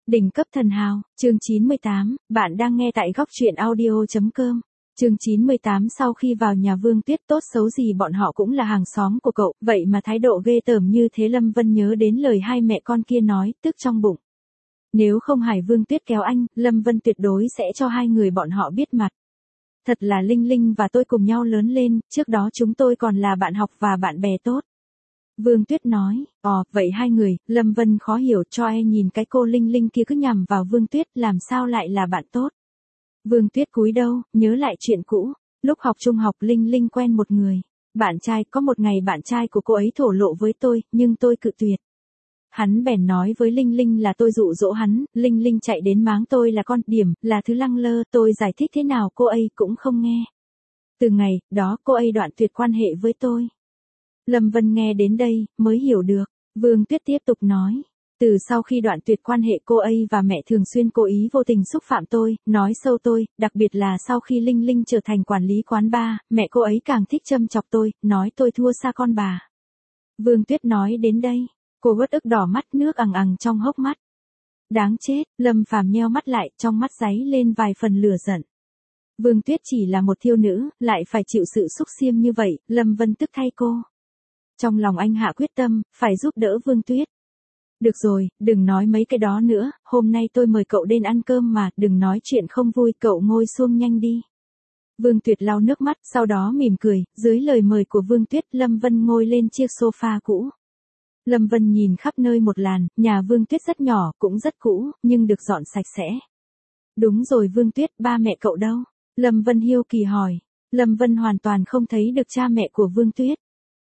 Đỉnh cấp thần hào, chương 98, bạn đang nghe tại góc truyện audio.com. Chương 98 sau khi vào nhà Vương Tuyết tốt xấu gì bọn họ cũng là hàng xóm của cậu, vậy mà thái độ ghê tởm như thế Lâm Vân nhớ đến lời hai mẹ con kia nói, tức trong bụng. Nếu không Hải Vương Tuyết kéo anh, Lâm Vân tuyệt đối sẽ cho hai người bọn họ biết mặt. Thật là Linh Linh và tôi cùng nhau lớn lên, trước đó chúng tôi còn là bạn học và bạn bè tốt. Vương Tuyết nói, vậy hai người, Lâm Vân khó hiểu cho nhìn cái cô Linh Linh kia cứ nhằm vào Vương Tuyết làm sao lại là bạn tốt. Vương Tuyết cúi đầu, nhớ lại chuyện cũ, lúc học trung học Linh Linh quen một người, bạn trai, có một ngày bạn trai của cô ấy thổ lộ với tôi, nhưng tôi cự tuyệt. Hắn bèn nói với Linh Linh là tôi dụ dỗ hắn, Linh Linh chạy đến mắng tôi là con điểm, là thứ lăng lơ, tôi giải thích thế nào cô ấy cũng không nghe. Từ ngày đó cô ấy đoạn tuyệt quan hệ với tôi. Lâm Vân nghe đến đây, mới hiểu được. Vương Tuyết tiếp tục nói. Từ sau khi đoạn tuyệt quan hệ cô ấy và mẹ thường xuyên cố ý vô tình xúc phạm tôi, nói sâu tôi, đặc biệt là sau khi Linh Linh trở thành quản lý quán bar, mẹ cô ấy càng thích châm chọc tôi, nói tôi thua xa con bà. Vương Tuyết nói đến đây, cô uất ức đỏ mắt nước ằng ằng trong hốc mắt. Đáng chết, Lâm Phàm nheo mắt lại, trong mắt giấy lên vài phần lửa giận. Vương Tuyết chỉ là một thiêu nữ, lại phải chịu sự xúc xiêm như vậy, Lâm Vân tức thay cô. Trong lòng anh hạ quyết tâm, phải giúp đỡ Vương Tuyết. Được rồi, đừng nói mấy cái đó nữa, hôm nay tôi mời cậu đến ăn cơm mà, đừng nói chuyện không vui, cậu ngồi xuống nhanh đi. Vương Tuyết lau nước mắt, sau đó mỉm cười, dưới lời mời của Vương Tuyết, Lâm Vân ngồi lên chiếc sofa cũ. Lâm Vân nhìn khắp nơi một làn, nhà Vương Tuyết rất nhỏ, cũng rất cũ, nhưng được dọn sạch sẽ. Đúng rồi Vương Tuyết, ba mẹ cậu đâu? Lâm Vân hiếu kỳ hỏi. Lâm Vân hoàn toàn không thấy được cha mẹ của Vương Tuyết.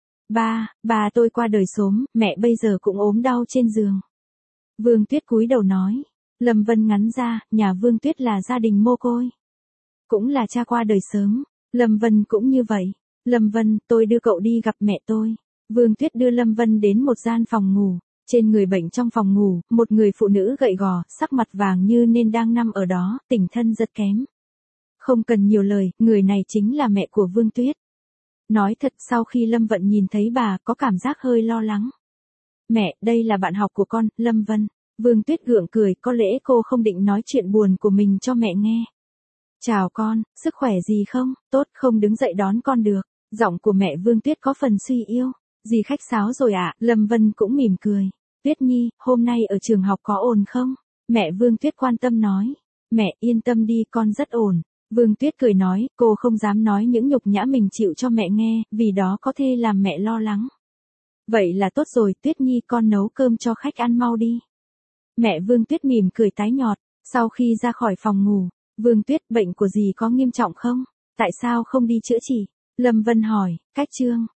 Ba tôi qua đời sớm, mẹ bây giờ cũng ốm đau trên giường. Vương Tuyết cúi đầu nói. Lâm Vân ngắn ra, nhà Vương Tuyết là gia đình mồ côi. Cũng là cha qua đời sớm, Lâm Vân cũng như vậy. Lâm Vân, tôi đưa cậu đi gặp mẹ tôi. Vương Tuyết đưa Lâm Vân đến một gian phòng ngủ. Trên người bệnh trong phòng ngủ, một người phụ nữ gầy gò, sắc mặt vàng như nên đang nằm ở đó, tỉnh thân rất kém. Không cần nhiều lời, người này chính là mẹ của Vương Tuyết. Nói thật sau khi Lâm Vân nhìn thấy bà có cảm giác hơi lo lắng. Mẹ, đây là bạn học của con, Lâm Vân. Vương Tuyết gượng cười, có lẽ cô không định nói chuyện buồn của mình cho mẹ nghe. Chào con, sức khỏe gì không? Tốt, không đứng dậy đón con được. Giọng của mẹ Vương Tuyết có phần suy yếu. Dì khách sáo rồi ạ, Lâm Vân cũng mỉm cười. Tuyết Nhi, hôm nay ở trường học có ổn không? Mẹ Vương Tuyết quan tâm nói. Mẹ yên tâm đi, con rất ổn. Vương Tuyết cười nói, cô không dám nói những nhục nhã mình chịu cho mẹ nghe, vì đó có thể làm mẹ lo lắng. Vậy là tốt rồi, Tuyết Nhi con nấu cơm cho khách ăn mau đi. Mẹ Vương Tuyết mỉm cười tái nhọt, sau khi ra khỏi phòng ngủ, Vương Tuyết bệnh của dì có nghiêm trọng không? Tại sao không đi chữa trị? Lâm Vân hỏi, cách chương.